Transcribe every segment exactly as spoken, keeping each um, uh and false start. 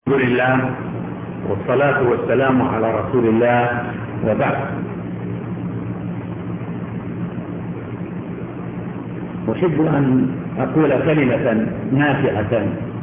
الحمد لله والصلاة والسلام على رسول الله وبعد. أحب أن أقول كلمة نافعة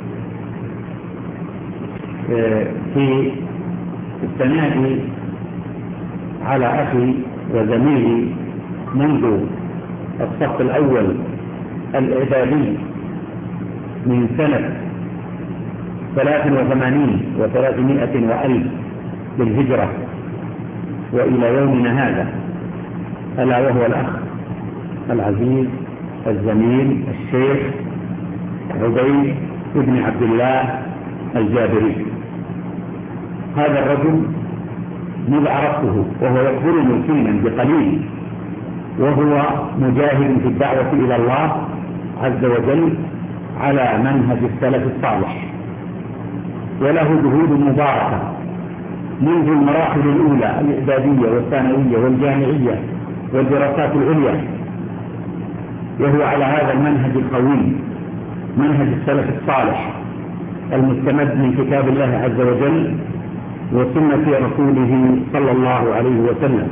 في الثناء على أخي وزميلي منذ الصف الأول الإعدادي من سنة ثلاث وثمانين وثلاثمائة وألف بالهجرة وإلى يومنا هذا، ألا وهو الأخ العزيز الزميل الشيخ عبيد بن عبد الله الجابري. هذا الرجل مذ عرفته وهو يخبرني فينا بقليل، وهو مجاهد في الدعوة إلى الله عز وجل على منهج السلف الصالح، وله جهود مباركة منذ المراحل الأولى الإعدادية والثانوية والجامعية والدراسات العليا، وهو على هذا المنهج القويم، منهج السلف الصالح المستمد من كتاب الله عز وجل وسنة رسوله صلى الله عليه وسلم.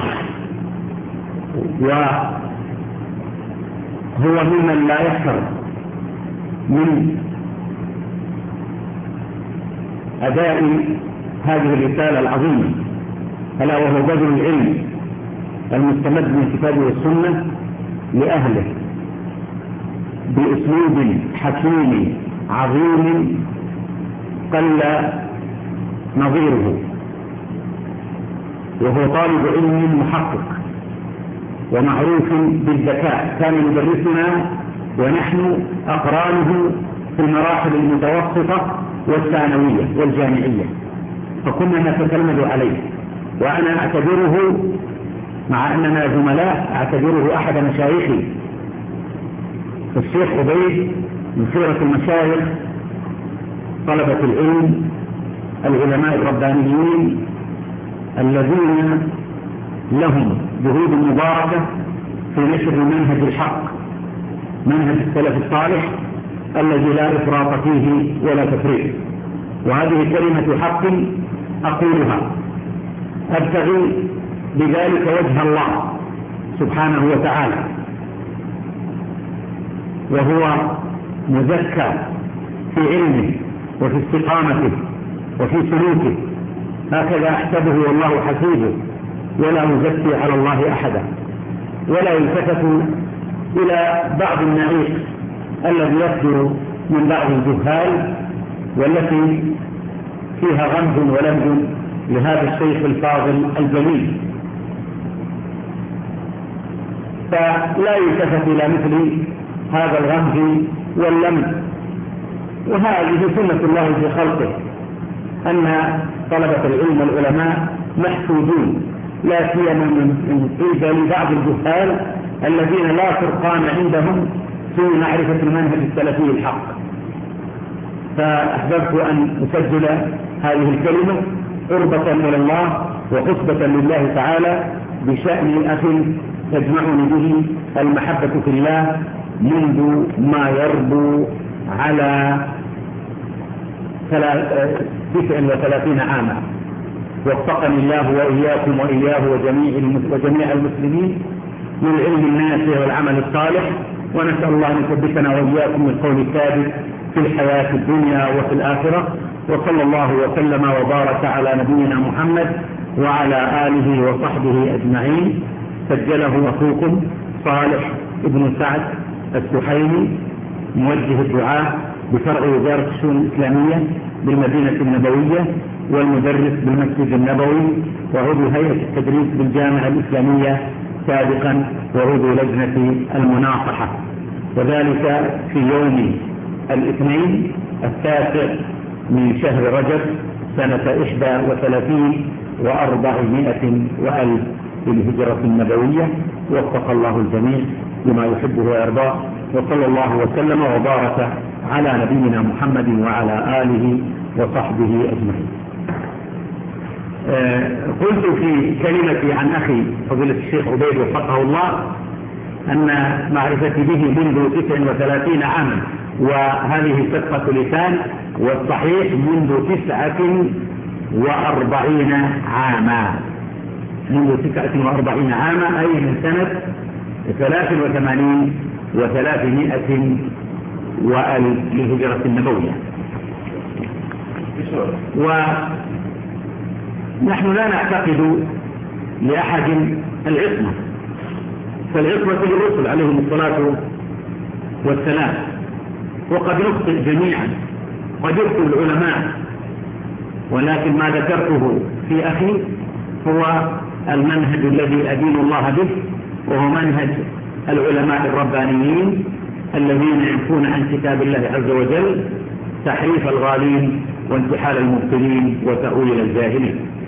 وهو ممن لا يحتر من أداء هذه الرسالة العظيمة، ألا وهو بذل العلم المستمد من الكتاب والسنة لأهله بأسلوب حكيم عظيم قل نظيره، وهو طالب علم محقق ومعروف بالذكاء، كان يدرسنا ونحن أقرانه في المراحل المتوسطة والثانوية والجامعية، فكنا نتتلمذ عليه، وأنا أعتبره مع أننا زملاء أعتبره أحد مشايخي. الشيخ عبيد من خيرة المشايخ طلبة العلم العلماء الربانيين الذين لهم جهود مباركة في نشر منهج الحق، منهج السلف الصالح الذي لا إفراط فيه ولا تفريط. وهذه كلمة حق أقولها أبتغي بذلك وجه الله سبحانه وتعالى، وهو مزكى في علمه وفي استقامته وفي سلوكه، هكذا أحسبه والله حسيبه، ولا يزكي على الله أحدا، ولا يلتفت إلى بعض النعيق الذي يصدر من بعض الجهال والتي فيها غمز ولمز لهذا الشيخ الفاضل الجليل، فلا يلتفت إلى مثل هذا الغمز واللمز. وهذه سنة الله في خلقه، أن طلبة العلم والعلماء محسودون، لا سيما من قبل بعض الجهال الذين لا فرقان عندهم في معرفة المنهج السلفي الحق. فأحببت أن أسجل هذه الكلمة قربة إلى الله وخطبة لله تعالى بشأن أخ تجمعني به المحبة في الله منذ ما يربو على تسع وثلاثين عاما. وفقني الله وإياكم وإياه وجميع وجميع المسلمين للعلم النافع والعمل الصالح، ونسأل الله أن يثبتنا وإياكم بالقول الثابت في الحياة الدنيا وفي الآخرة. وصلى الله وسلم وبارك على نبينا محمد وعلى آله وصحبه أجمعين. سجله أخوكم صالح ابن سعد السحيمي، موجه الدعاء بفرع وزارة الشؤون الإسلامية بالمدينة النبوية، والمدرس بالمسجد النبوي، وعضو هيئة التدريس بالجامعة الإسلامية سابقا، وعضو لجنة المناصحة، وذلك في يوم الاثنين التاسع من شهر رجب سنة إحدى وثلاثين وأربعمائة وألف بالهجرة النبوية. وفق الله الجميع لما يحبه ويرضاه، وصلى الله وسلم وبارك على نبينا محمد وعلى آله وصحبه أجمعين. آه قلت في كلمتي عن أخي فضيلة الشيخ عبيد وفقه الله أن معرفتي به منذ تسع وثلاثين عاما، وهذه صدقة لسان والصحيح منذ تسعة وأربعين عاما، منذ تسعة وأربعين عاما، أي من سنة ثلاث وثمانين وثلاثمائة وألف للهجرة النبوية. ونحن لا نعتقد لأحد العصمة، فالعصمة للرسل عليهم الصلاة والسلام، وقد نخطئ جميعا، قد يخطئ العلماء، ولكن ما ذكرته في أخي هو المنهج الذي أدين الله به، وهو منهج العلماء الربانيين الذين يعرفون عن كتاب الله عز وجل تحريف الغالين وانتحال المبطلين وتأويل الجاهلين.